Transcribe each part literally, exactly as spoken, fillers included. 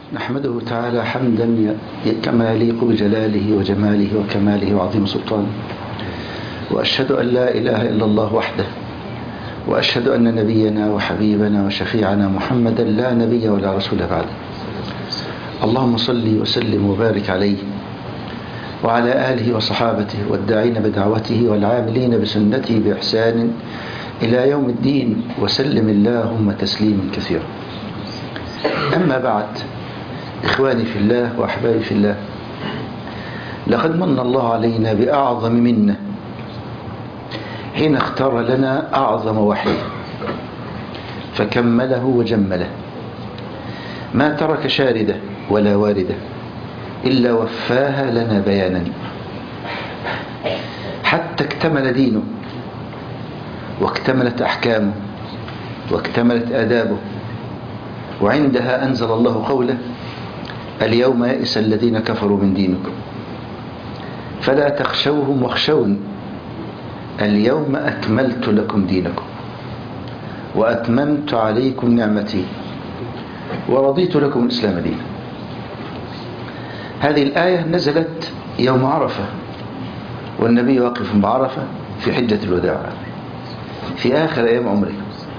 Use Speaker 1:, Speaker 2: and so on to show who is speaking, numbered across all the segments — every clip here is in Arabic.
Speaker 1: نحمده تعالى حمدا كما يليق بجلاله وجماله وكماله وعظيم سلطانه، وأشهد أن لا إله إلا الله وحده، وأشهد أن نبينا وحبيبنا وشفيعنا محمدا لا نبي ولا رسول بعده. اللهم صل وسلم وبارك عليه وعلى آله وصحابته والداعين بدعوته والعاملين بسنته بإحسان إلى يوم الدين، وسلم اللهم تسليما كثيرا. أما بعد، إخواني في الله وأحبابي في الله، لقد من الله علينا بأعظم منة حين اختار لنا أعظم وحي فكمله وجمله، ما ترك شاردة ولا واردة إلا وفاها لنا بيانا حتى اكتمل دينه واكتملت أحكامه واكتملت آدابه، وعندها أنزل الله قوله: اليوم يئس الذين كفروا من دينكم فلا تخشوهم واخشون اليوم أكملت لكم دينكم وأتممت عليكم نعمتي ورضيت لكم الإسلام دينا. هذه الآية نزلت يوم عرفة، والنبي واقف بعرفة في حجة الوداع في آخر أيام عمره.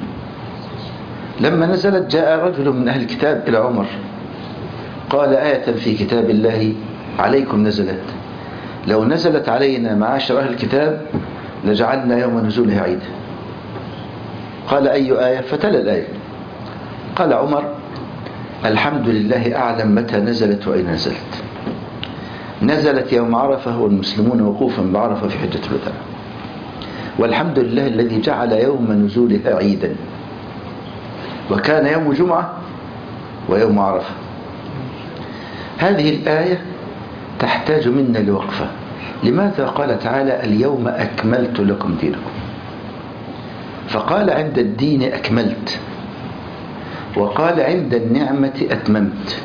Speaker 1: لما نزلت جاء رجل من أهل الكتاب إلى عمر قال: آية في كتاب الله عليكم نزلت، لو نزلت علينا معاشر أهل الكتاب لجعلنا يوم نزولها عيدا. قال: أي آية؟ فتلا الآية. قال عمر: الحمد لله أعلم متى نزلت وأين نزلت. نزلت يوم عرفة والمسلمون وقوفا بعرفة في حجة الوداع، والحمد لله الذي جعل يوم نزولها عيدا، وكان يوم جمعة ويوم عرفة. هذه الآية تحتاج منا لوقفة. لماذا قال تعالى: اليوم أكملت لكم دينكم؟ فقال عند الدين أكملت، وقال عند النعمة أتممت،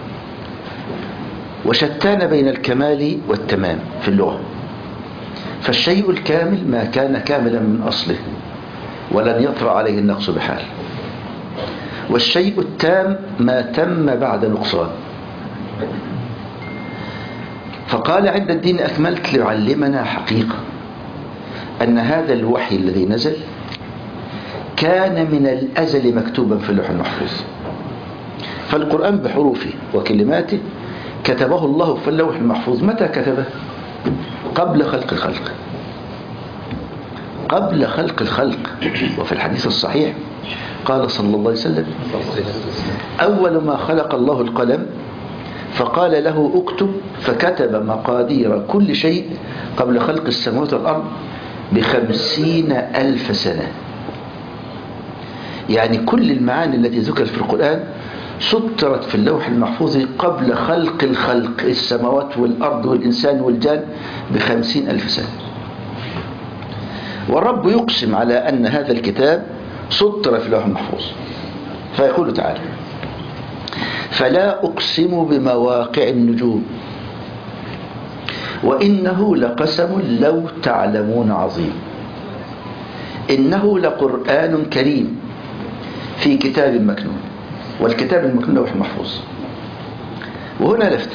Speaker 1: وشتان بين الكمال والتمام في اللغة. فالشيء الكامل ما كان كاملا من أصله ولن يطرأ عليه النقص بحال، والشيء التام ما تم بعد نقصان. فقال عند الدين أكملت ليعلمنا حقيقة أن هذا الوحي الذي نزل كان من الأزل مكتوبا في اللوح المحفوظ. فالقرآن بحروفه وكلماته كتبه الله في اللوح المحفوظ. متى كتبه؟ قبل خلق الخلق، قبل خلق الخلق. وفي الحديث الصحيح قال صلى الله عليه وسلم: أول ما خلق الله القلم فقال له اكتب، فكتب مقادير كل شيء قبل خلق السماوات والأرض بخمسين ألف سنة. يعني كل المعاني التي ذكرت في القرآن سطرت في اللوح المحفوظ قبل خلق الخلق، السماوات والأرض والإنسان والجان، بخمسين ألف سنة. والرب يقسم على أن هذا الكتاب سطر في اللوح المحفوظ، فيقول تعالى: فلا أقسم بمواقع النجوم وإنه لقسم لو تعلمون عظيم، إنه لقرآن كريم في كتاب مكنون. والكتاب المكنون لوح محفوظ. وهنا لفتة،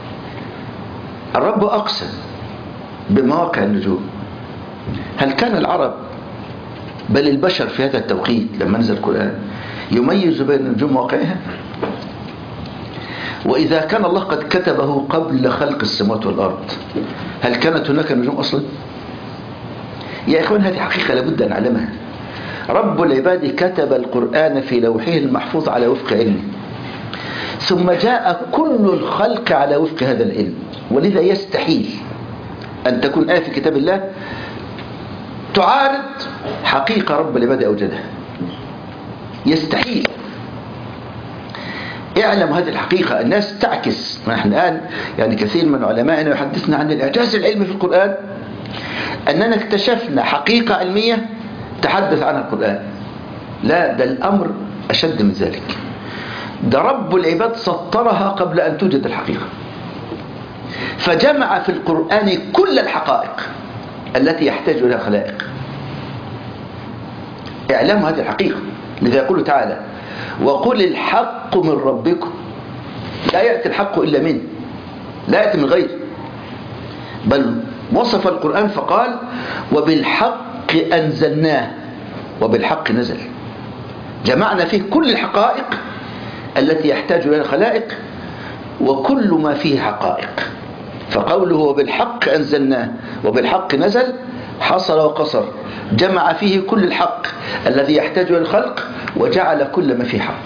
Speaker 1: الرب أقسم بمواقع النجوم. هل كان العرب بل البشر في هذا التوقيت لما نزل القرآن يميز بين النجوم وواقعها؟ وإذا كان الله قد كتبه قبل خلق السماوات والأرض، هل كانت هناك نجوم أصلا؟ يا إخوان، هذه حقيقة لابد أن نعلمها. رب العباد كتب القرآن في لوحه المحفوظ على وفق علمه، ثم جاء كل الخلق على وفق هذا العلم. ولذا يستحيل أن تكون آية في كتاب الله تعارض حقيقة رب العباد أوجدها. يستحيل. اعلم هذه الحقيقة. الناس تعكس. نحن الآن يعني كثير من علمائنا يحدثنا عن الإعجاز العلمي في القرآن، أننا اكتشفنا حقيقة علمية تحدث عنها القرآن. لا، ده الأمر أشد من ذلك. ده رب العباد سطرها قبل أن توجد الحقيقة، فجمع في القرآن كل الحقائق التي يحتاج إليها خلائق. اعلموا هذه الحقيقة. لذا يقول تعالى: وقل الحق من ربكم لا يأتي الحق إلا منه، لا يأتي من غيره، بل وصف القرآن فقال وبالحق أنزلناه وبالحق نزل. جمعنا فيه كل الحقائق التي يحتاج إليها الخلائق وكل ما فيه حقائق. فقوله وبالحق أنزلناه وبالحق نزل حصل وقصر، جمع فيه كل الحق الذي يحتاج إلى الخلق وجعل كل ما فيه حق.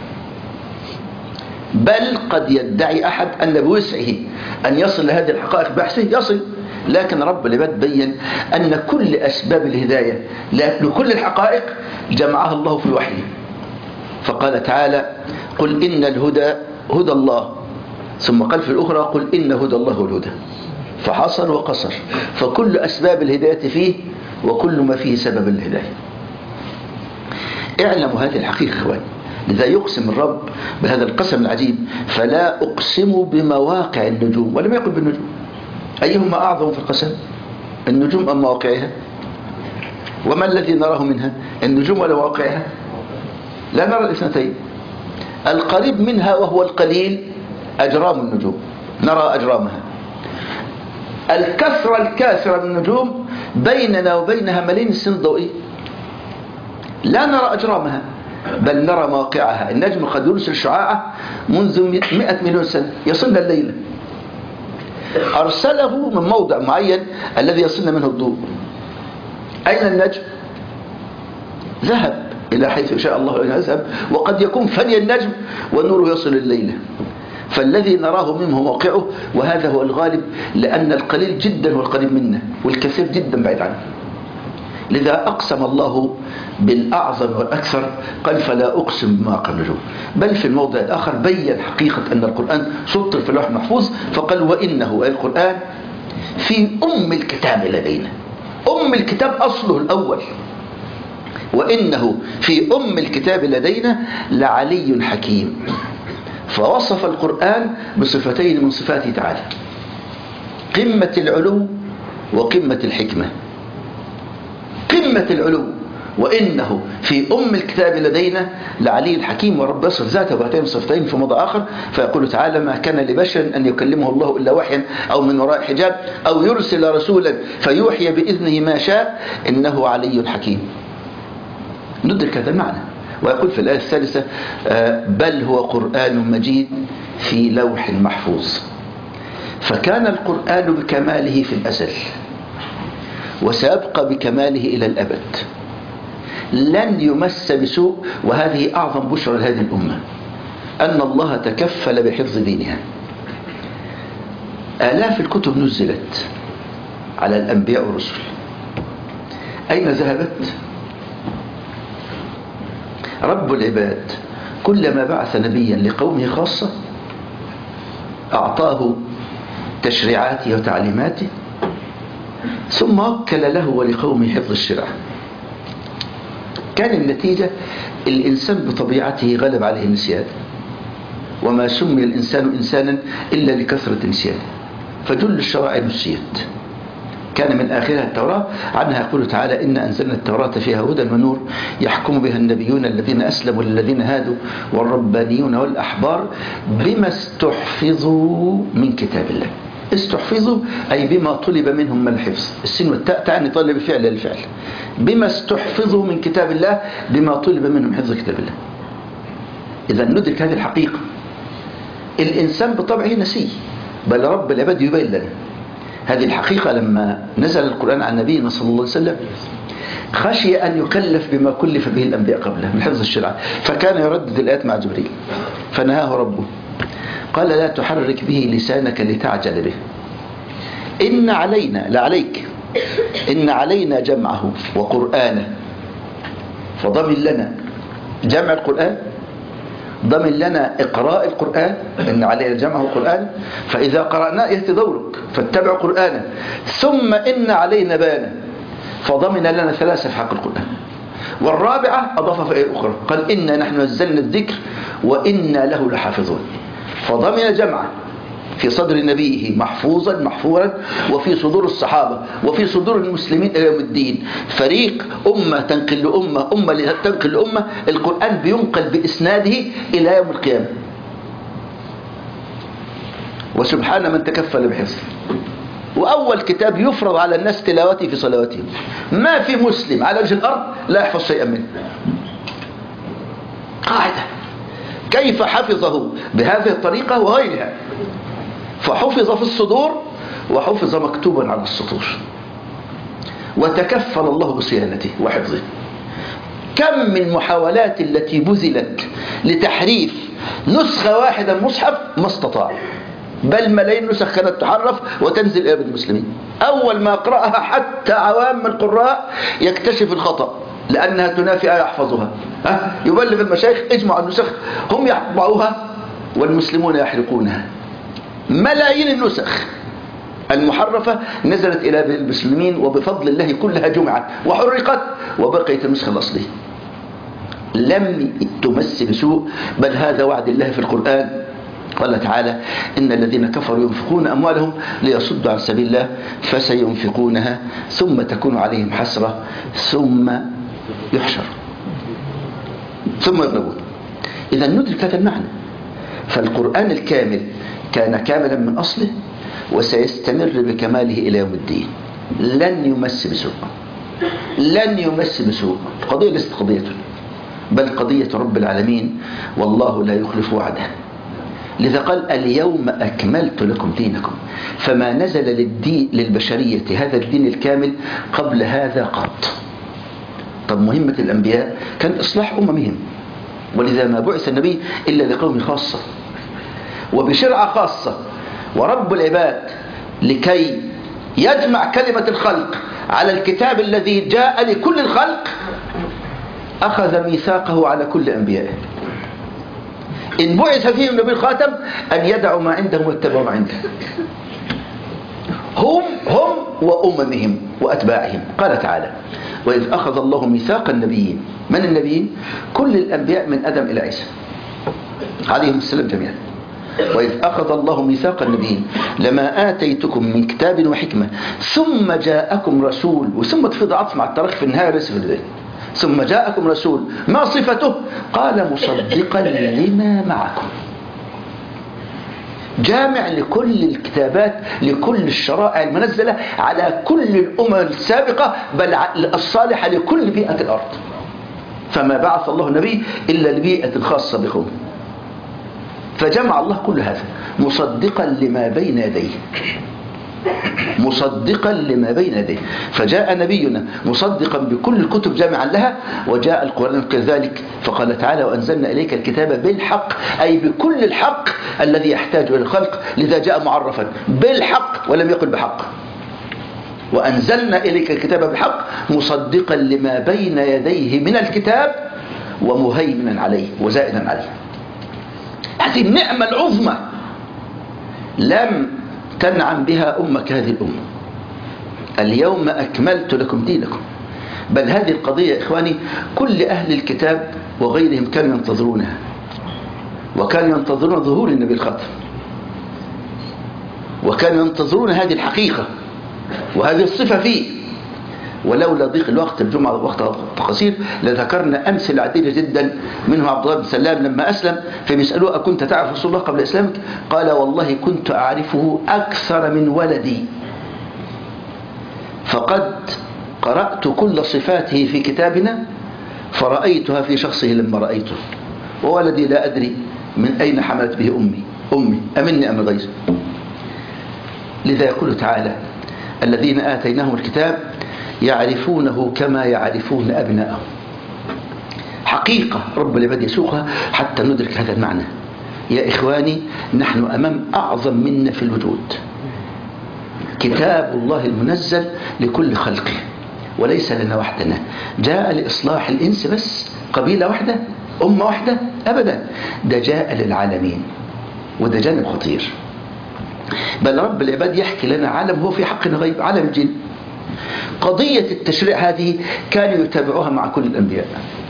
Speaker 1: بل قد يدعي أحد أن بوسعه أن يصل لهذه الحقائق بحثه يصل، لكن رب العباد بين أن كل أسباب الهداية لكل الحقائق جمعها الله في وحيه. فقال تعالى قل إن الهدى هدى الله، ثم قال في الأخرى قل إن هدى الله هو الهدى، فحصل وقصر، فكل أسباب الهداية فيه وكل ما فيه سبب الهداية. اعلموا هذه الحقيقة إخوان، لذا يقسم الرب بهذا القسم العجيب فلا أقسم بمواقع النجوم، ولم يقل بالنجوم. أيهما أعظم في القسم، النجوم أم مواقعها؟ وما الذي نراه منها، النجوم ولا مواقعها؟ لا نرى الاثنتين. القريب منها وهو القليل أجرام النجوم، نرى أجرامها. الكثرة الكاثرة من النجوم بيننا وبينها ملايين السنين الضوئية، لا نرى أجرامها بل نرى مواقعها. النجم قد يرسل شعاعه منذ مئة مليون سنة يصلنا الليلة، أرسله من موضع معين الذي يصلنا منه الضوء. أين النجم؟ ذهب إلى حيث شاء الله أن يذهب، وقد يكون فني النجم والنور يصل الليلة. فالذي نراه منه موقعه، وهذا هو الغالب، لأن القليل جدا هو القريب منا والكثير جدا بعيد عنه. لذا أقسم الله بالأعظم والأكثر، قال فلا أقسم بمواقع النجوم. بل في الموضع الآخر بيّن حقيقة أن القرآن سطر في اللوح المحفوظ، فقال وإنه أي القرآن في أم الكتاب لدينا. أم الكتاب أصله الأول، وإنه في أم الكتاب لدينا لعلي حكيم. فوصف القرآن بصفتين من صفاته تعالى، قمة العلو وقمة الحكمة. قمة العلو وإنه في أم الكتاب لدينا لعلي الحكيم. ورب يصف ذاته بهاتين صفتين في موضع آخر، فيقول تعالى ما كان لبشر أن يكلمه الله إلا وحيا أو من وراء حجاب أو يرسل رسولا فيوحي بإذنه ما شاء إنه علي حكيم. ندرك هذا المعنى. ويقول في الآية الثالثة بل هو قرآن مجيد في لوح محفوظ. فكان القرآن بكماله في الأزل وسيبقى بكماله إلى الأبد، لن يمس بسوء. وهذه أعظم بشرى لهذه الأمة، أن الله تكفل بحفظ دينها. آلاف الكتب نزلت على الأنبياء والرسل، أين ذهبت؟ رب العباد كلما بعث نبيا لقومه خاصة أعطاه تشريعاته وتعليماته، ثم وكل له ولقومه حفظ الشرع. كان النتيجة الإنسان بطبيعته غلب عليه النسيان، وما سمي الإنسان إنسانا إلا لكثرة نسيانه، فجل الشرائع نسيت. كان من آخرها التوراة، عنها يقول تعالى إن أنزلنا التوراة فيها هدى ونور يحكم بها النبيون الذين أسلموا للذين هادوا والربانيون والأحبار بما استحفظوا من كتاب الله. استحفظوا أي بما طلب منهم من الحفظ. السين والتاء تعني طلب الفعل للفعل. بما استحفظوا من كتاب الله، بما طلب منهم حفظ كتاب الله. إذا ندرك هذه الحقيقة. الإنسان بطبعه نسي، بل رب العباد يبين لنا هذه الحقيقة. لما نزل القرآن عن نبينا صلى الله عليه وسلم خشي أن يكلف بما كلف به الأنبياء قبله من حفظ الشرع، فكان يردد الآيات مع جبريل، فنهاه ربه قال لا تحرك به لسانك لتعجل به، إن علينا لا عليك إن علينا جمعه وقرآنه. فضمن لنا جمع القرآن، ضمن لنا إقراء القرآن، إن علينا جمعه وقرآنه، فإذا قرأناه يأتي دورك فاتبع قرآنه، ثم إن علينا بيانه، فضمن لنا ثلاثة في حق القرآن. والرابعة أضاف في آية أخرى قال إنا نحن نزلنا الذكر وإنا له لحافظون. فضمن جمعه في صدر نبيه محفوظا محفورا، وفي صدور الصحابة وفي صدور المسلمين إلى يوم الدين. فريق أمة تنقل لأمة، أمة تنقل لأمة، القرآن بينقل بإسناده إلى يوم القيامة. وسبحان من تكفل بحفظه. وأول كتاب يفرض على الناس تلاوته في صلواتهم. ما في مسلم على وجه الأرض لا يحفظ شيئا منه. قاعدة. كيف حفظه بهذه الطريقة وغيرها؟ فحفظ في الصدور وحفظ مكتوبا على السطور، وتكفل الله بصيانته وحفظه. كم من محاولات التي بذلت لتحريف نسخة واحدة من المصحف ما استطاع، بل ملايين نسخ كانت تحرف وتنزل إلى المسلمين. أول ما قرأها حتى عوام القراء يكتشف الخطأ لأنها تنافي آية يحفظها، ها؟ يبلغ المشايخ اجمعوا النسخ، هم يطبعوها والمسلمون يحرقونها. ملايين النسخ المحرفة نزلت إلى المسلمين وبفضل الله كلها جمعت وحرقت، وبقيت النسخة الأصلية لم تمس بسوء، بل هذا وعد الله في القرآن. قال تعالى: إن الذين كفروا ينفقون أموالهم ليصدوا عن سبيل الله فسينفقونها ثم تكون عليهم حسرة ثم يحشر ثم يغلبون. إذا ندرك هذا المعنى. فالقرآن الكامل كان كاملا من أصله وسيستمر بكماله إلى يوم الدين، لن يمس بسوء، لن يمس بسوء. القضية ليست قضيته، بل قضية رب العالمين، والله لا يخلف وعده. لذا قال: اليوم أكملت لكم دينكم. فما نزل للدين للبشرية هذا الدين الكامل قبل هذا قط. طب مهمة الأنبياء كان إصلاح أممهم، ولذا ما بعث النبي إلا لقوم خاصة وبشرعة خاصة. ورب العباد لكي يجمع كلمة الخلق على الكتاب الذي جاء لكل الخلق أخذ ميثاقه على كل أنبيائه. إن بعث فيهم النبي الخاتم أن يدعوا ما عندهم واتبعوا ما عنده، هم هم وأممهم وأتباعهم. قال تعالى: وإذ أخذ الله ميثاق النبيين. من النبيين؟ كل الأنبياء من آدم إلى عيسى عليهم السلام جميعا. وإذ أخذ الله ميثاق النبيين لما آتيتكم من كتاب وحكمة ثم جاءكم رسول، وثم تفيض عطف مع الترخي في النهاية ليس في البداية. ثم جاءكم رسول ما صفته؟ قال: مصدقا لما معكم. جامع لكل الكتابات، لكل الشرائع المنزلة على كل الأمم السابقة، بل الصالحة لكل بيئة الأرض. فما بعث الله النبي إلا لبيئة خاصة بقوم، فجمع الله كل هذا مصدقا لما بين يديه، مصدقا لما بين يديه. فجاء نبينا مصدقا بكل الكتب جامعا لها، وجاء القرآن كذلك. فقال تعالى: وأنزلنا إليك الكتاب بالحق، أي بكل الحق الذي يحتاج إلى الخلق. لذا جاء معرفا بالحق ولم يقل بحق. وأنزلنا إليك الكتاب بالحق مصدقا لما بين يديه من الكتاب ومهيمنا عليه وزائدا عليه. هذه النعمة العظمى لم تنعم بها أمك هذه الأمة. اليوم أكملت لكم دينكم. بل هذه القضية يا إخواني كل أهل الكتاب وغيرهم كانوا ينتظرونها، وكانوا ينتظرون ظهور النبي الخاتم، وكانوا ينتظرون هذه الحقيقة وهذه الصفة فيه. ولولا ضيق الوقت، الجمعة وقت قصير، لذكرنا أمثلة عديدة جدا. منهم عبد الله بن سلام لما أسلم فبيسألوه: أكنت تعرف رسول الله قبل إسلامك؟ قال: والله كنت أعرفه أكثر من ولدي، فقد قرأت كل صفاته في كتابنا فرأيتها في شخصه لما رأيته، وولدي لا أدري من أين حملت به أمي أمي أمني أم غيري. لذا يقول تعالى: الذين آتيناهم الكتاب يعرفونه كما يعرفون أبناءهم. حقيقة رب العباد يسوقها حتى ندرك هذا المعنى. يا إخواني، نحن أمام أعظم منا في الوجود، كتاب الله المنزل لكل خلقه، وليس لنا وحدنا. جاء لإصلاح الإنس بس، قبيلة واحدة، أمة واحدة؟ أبدا، ده جاء للعالمين، وده جانب خطير. بل رب العباد يحكي لنا عالم هو في حقنا غيب، عالم الجن. قضية التشريع هذه كانوا يتابعوها مع كل الأنبياء،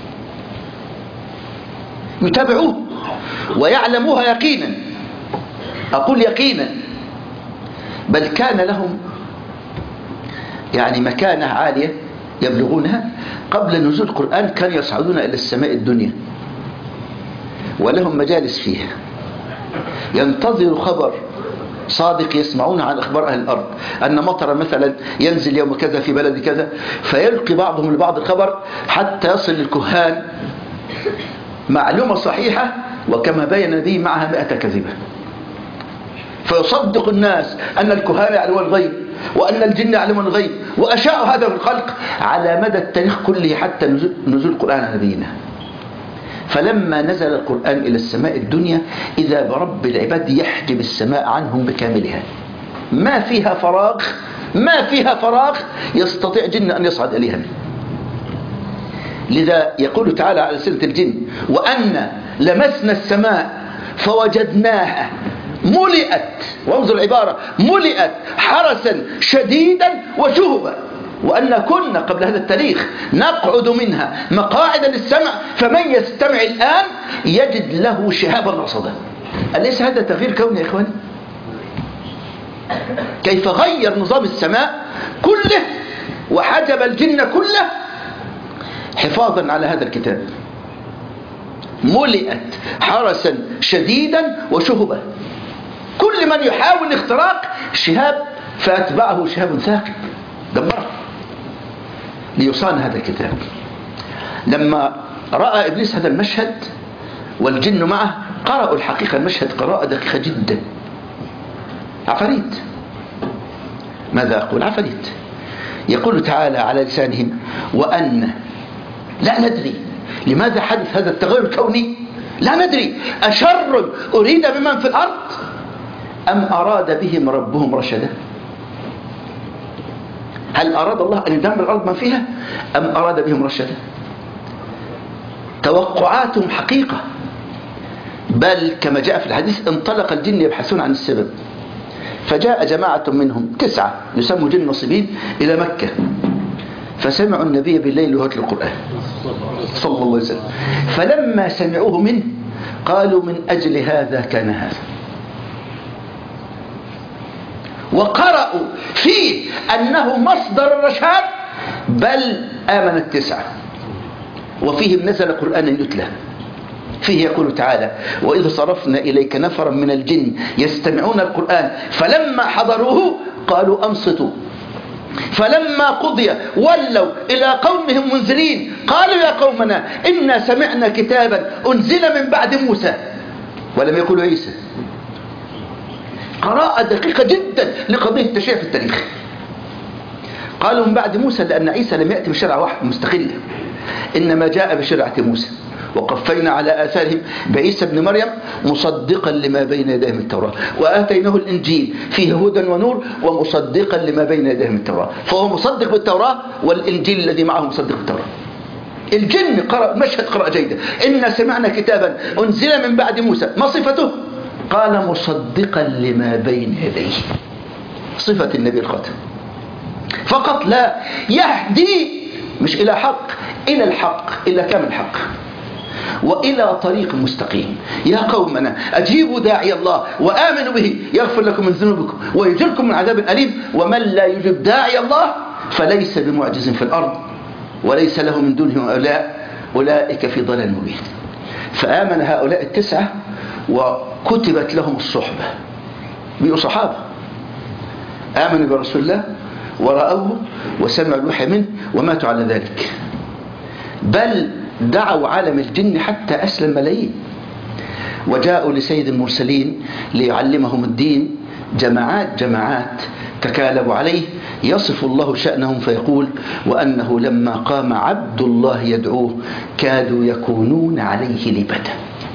Speaker 1: يتابعوه ويعلموها يقينا، أقول يقينا. بل كان لهم يعني مكانة عالية يبلغونها. قبل نزول القرآن كانوا يصعدون إلى السماء الدنيا ولهم مجالس فيها، ينتظر خبر صادق يسمعون عن أخبار أهل الأرض أن مطر مثلا ينزل يوم كذا في بلد كذا، فيلقي بعضهم لبعض الخبر حتى يصل للكهان معلومة صحيحة وكما بين به معها مئة كذبة، فيصدق الناس أن الكهان يعلمون الغيب وأن الجن يعلمون الغيب، وأشاءوا هذا في الخلق على مدى التاريخ كله حتى نزول القرآن على نبينا. فلما نزل القرآن إلى السماء الدنيا إذا برب العباد يحجب السماء عنهم بكاملها، ما فيها فراغ ما فيها فراغ يستطيع جن أن يصعد إليها. لذا يقول تعالى على سورة الجن: وأن لمسنا السماء فوجدناها ملئت، وانظر العبارة، ملئت حرسا شديدا وشهبا، وأن كنا قبل هذا التاريخ نقعد منها مقاعد للسمع فمن يستمع الآن يجد له شهابا رصدا. أليس هذا تغيير كوني يا إخواني؟ كيف غير نظام السماء كله وحجب الجن كله حفاظا على هذا الكتاب. ملئت حرسا شديدا وشهبا، كل من يحاول اختراق شهاب فأتبعه شهاب ثاقب دمره ليصان هذا الكتاب. لما رأى إبليس هذا المشهد والجن معه قرأوا الحقيقة المشهد قراءة دقيقة جدا. عفريت، ماذا أقول؟ عفريت. يقول تعالى على لسانهم: وأن لا ندري لماذا حدث هذا التغير الكوني، لا ندري أشر أريد بمن في الأرض أم أراد بهم ربهم رشدا. هل أراد الله أن يدمر الأرض ما فيها أم أراد بهم رشدا؟ توقعاتهم حقيقة، بل كما جاء في الحديث انطلق الجن يبحثون عن السبب، فجاء جماعة منهم تسعة يسموا جن نصيبين إلى مكة، فسمعوا النبي بالليل وهو يتلو القرآن صلى الله عليه وسلم، فلما سمعوه منه قالوا: من أجل هذا كان هذا. وقرأوا فيه أنه مصدر الرشاد، بل آمن التسعة. وفيهم نزل قرآن يتلى فيه يقول تعالى: وإذ صرفنا إليك نفرا من الجن يستمعون القرآن فلما حضروه قالوا أنصتوا فلما قضي ولوا إلى قومهم منذرين قالوا يا قومنا إنا سمعنا كتابا أنزل من بعد موسى ولم يقولوا عيسى. قراءة دقيقة جدا لقضية التشريع في التاريخ. قالوا من بعد موسى لأن عيسى لم يأتي بشرع واحد مستقلة، إنما جاء بشرعة موسى، وقفينا على آثارهم بعيسى بن مريم مصدقا لما بين يديه من التوراة وآتيناه الإنجيل فيه هدى ونور ومصدقا لما بين يديه من التوراة، فهو مصدق بالتوراة والإنجيل الذي معه مصدق بالتوراة. الجن قرأ مشهد قراءة جيدة: إنا سمعنا كتابا أنزل من بعد موسى، ما صفته؟ قال مصدقا لما بين يديه، صفة النبي الخاتم فقط، لا يهدي مش إلى حق، إلى الحق، إلى كامل الحق وإلى طريق مستقيم. يا قومنا أجيبوا داعي الله وآمنوا به يغفر لكم من ذنوبكم ويجركم من عذاب أليم، ومن لا يجب داعي الله فليس بمعجز في الأرض وليس له من دونه أولياء أولئك في ضلال مبين. فآمن هؤلاء التسعة وكتبت لهم الصحبة، بقوا صحابة، آمنوا برسول الله ورأوه وسمعوا الوحي منه وماتوا على ذلك، بل دعوا عالم الجن حتى أسلم ملايين، وجاءوا لسيد المرسلين ليعلمهم الدين جماعات جماعات تكالبوا عليه. يصف الله شأنهم فيقول: وأنه لما قام عبد الله يدعوه كادوا يكونون عليه لبدا.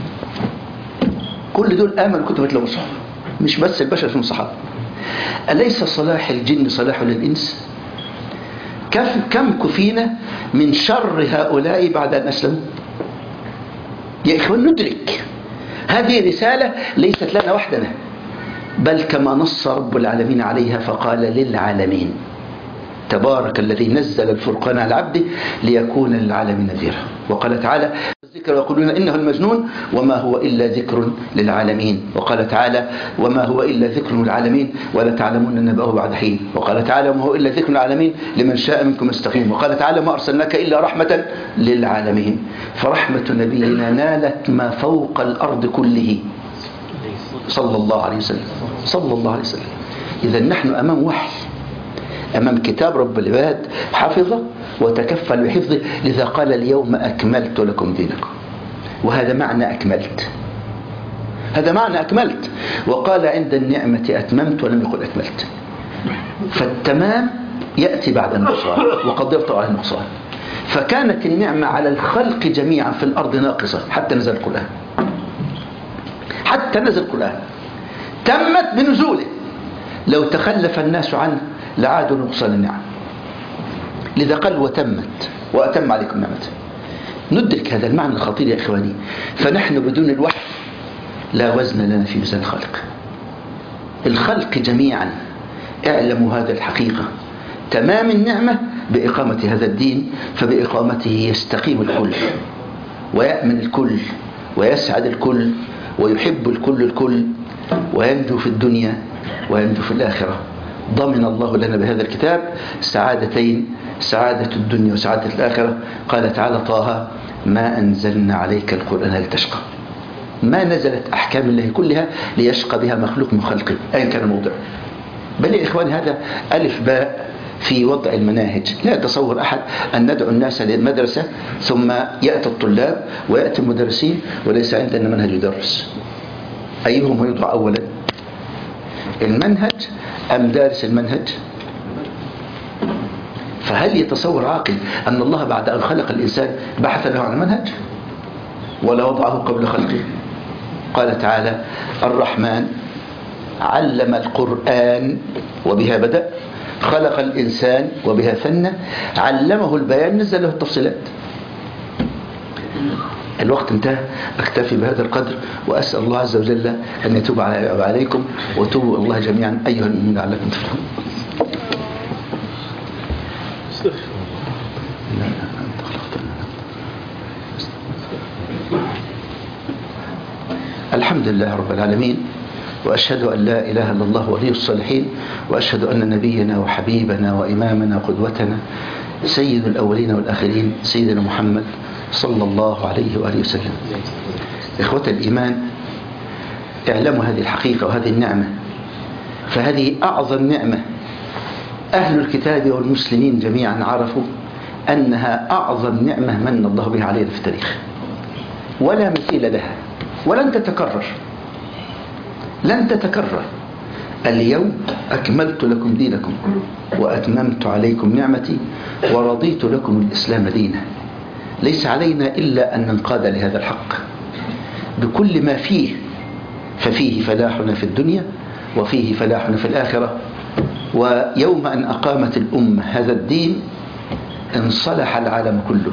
Speaker 1: كل دول آمنوا كتبت لهم الصحبة، مش بس البشر في الصحابة. أليس صلاح الجن صلاح للإنس؟ كم كفينا من شر هؤلاء بعد أن أسلموا؟ يا إخوان ندرك هذه رسالة ليست لنا وحدنا، بل كما نص رب العالمين عليها فقال: للعالمين تبارك الذي نزل الفرقان على عبده ليكون للعالمين نذيرا. وقال تعالى: الذكر ويقولون إنه المجنون وما هو إلا ذكر للعالمين. وقال تعالى: وما هو إلا ذكر للعالمين ولا تعلمون نبأه بعد حين. وقال تعالى: وما هو إلا ذكر للعالمين لمن شاء منكم يستقيم. وقال تعالى: ما أرسلناك إلا رحمة للعالمين. فرحمة نبينا نالت ما فوق الأرض كله صلى الله عليه وسلم. صلى الله عليه وسلم. إذا نحن أمام وحي، أمام كتاب رب العباد حفظه وتكفل بحفظه، لذا قال اليوم أكملت لكم دينكم، وهذا معنى أكملت، هذا معنى أكملت. وقال عند النعمة أتممت ولم يقل أكملت. فالتمام يأتي بعد النقصان، وقد يبطأ على النقصان. فكانت النعمة على الخلق جميعا في الأرض ناقصة حتى نزل القرآن، حتى نزل القرآن تمت بنزوله. لو تخلف الناس عنه لعادوا نقصان النعم. لذا قال وتمت وأتم عليكم نعمته. ندرك هذا المعنى الخطير يا إخواني. فنحن بدون الوحي لا وزن لنا في ميزان الخلق. الخلق جميعا اعلموا هذا الحقيقة، تمام النعمة بإقامة هذا الدين، فبإقامته يستقيم الكل ويأمن الكل ويسعد الكل ويحب الكل الكل، وينجو في الدنيا وينجو في الآخرة. ضمن الله لنا بهذا الكتاب سعادتين، سعادة الدنيا وسعادة الآخرة. قال تعالى طه ما أنزلنا عليك القرآن لتشقى. ما نزلت أحكام الله كلها ليشقى بها مخلوق من خلقه أين كان موضع. بل يا إخواني هذا ألف باء في وضع المناهج. لا يتصور أحد أن ندعو الناس للمدرسة ثم يأتي الطلاب ويأتي المدرسين وليس عندنا منهج يدرس. أيهم يوضع أولا، المنهج أم دارس المنهج؟ فهل يتصور عاقل أن الله بعد أن خلق الإنسان بحث له عن المنهج ولا وضعه قبل خلقه؟ قال تعالى الرحمن علم القرآن وبها بدأ، خلق الإنسان وبها ثنى، علمه البيان نزل له التفصيلات. الوقت انتهى، أكتفي بهذا القدر وأسأل الله عز وجل أن يتوب عليكم وتوبوا الله جميعا أيها المؤمنون لعلكم تفلحون. الحمد لله رب العالمين، وأشهد أن لا إله إلا الله ولي الصالحين، وأشهد أن نبينا وحبيبنا وإمامنا وقدوتنا سيد الأولين والآخرين سيدنا محمد صلى الله عليه وآله وسلم. إخوة الإيمان، اعلموا هذه الحقيقة وهذه النعمة، فهذه أعظم نعمة. أهل الكتاب والمسلمين جميعا عرفوا أنها أعظم نعمة من الله بها علينا في التاريخ، ولا مثيل لها ولن تتكرر، لن تتكرر. اليوم أكملت لكم دينكم وأتممت عليكم نعمتي ورضيت لكم الإسلام دينا. ليس علينا إلا أن ننقاد لهذا الحق بكل ما فيه، ففيه فلاحنا في الدنيا وفيه فلاحنا في الآخرة. ويوم أن أقامت الأمة هذا الدين انصلح العالم كله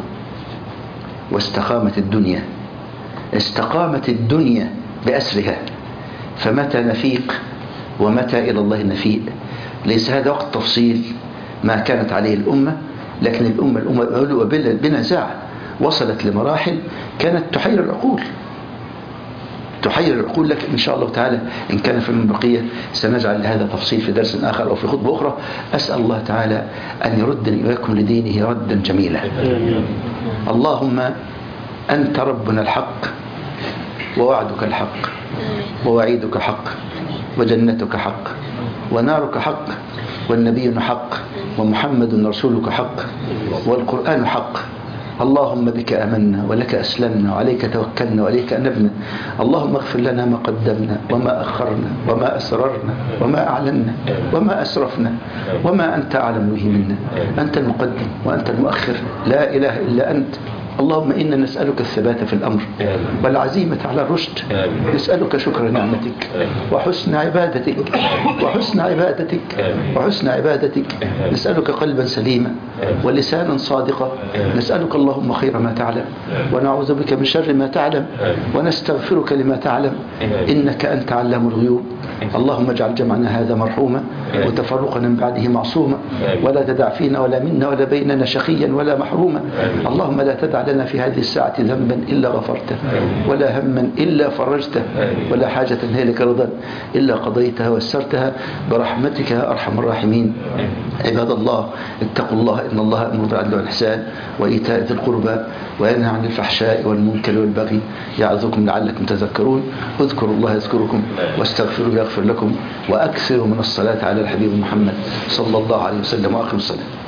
Speaker 1: واستقامت الدنيا، استقامت الدنيا بأسرها. فمتى نفيق ومتى إلى الله نفيق؟ ليس هذا وقت تفصيل ما كانت عليه الأمة، لكن الأمة الأمة بنا ساعة وصلت لمراحل كانت تحير العقول، تحير العقول. لك إن شاء الله تعالى إن كان في البقية سنجعل لهذا تفصيل في درس آخر أو في خطبة أخرى. أسأل الله تعالى أن يردني إليكم لدينه ردا جميلا. اللهم أنت ربنا الحق، ووعدك الحق، ووعيدك حق، وجنتك حق، ونارك حق، والنبي حق، ومحمد رسولك حق، والقرآن حق. اللهم بك آمنا ولك أسلمنا وعليك توكلنا وعليك أنبنا. اللهم اغفر لنا ما قدمنا وما أخرنا وما أسررنا وما أعلنا وما أسرفنا وما أنت أعلم به منا. أنت المقدم وأنت المؤخر، لا إله إلا أنت. اللهم إنا نسألك الثبات في الأمر والعزيمة على الرشد. نسألك شكر نعمتك وحسن عبادتك وحسن عبادتك وحسن عبادتك. نسألك قلبا سليما ولسانا صادقا. نسألك اللهم خير ما تعلم ونعوذ بك من شر ما تعلم ونستغفرك لما تعلم، إنك أنت علام الغيوب. اللهم اجعل جمعنا هذا مرحوما وتفرقنا من بعده معصوما، ولا تدع فينا ولا منا ولا بيننا شقيا ولا محروما. اللهم لا تدع لنا في هذه الساعة ذنبا إلا غفرته ولا هما إلا فرجته ولا حاجة هي لك رضا إلا قضيتها ويسرتها برحمتك يا أرحم الراحمين. عباد الله اتقوا الله إن الله أمر بالعدل والإحسان وإيتاء ذي القربى وينهى عن الفحشاء والمنكر والبغي يعظكم لعلكم تذكرون. اذكروا الله يذكركم واستغفروا يغفر لكم وأكثروا من الصلاة على الحبيب محمد صلى الله عليه وسلم وأقم الصلاة.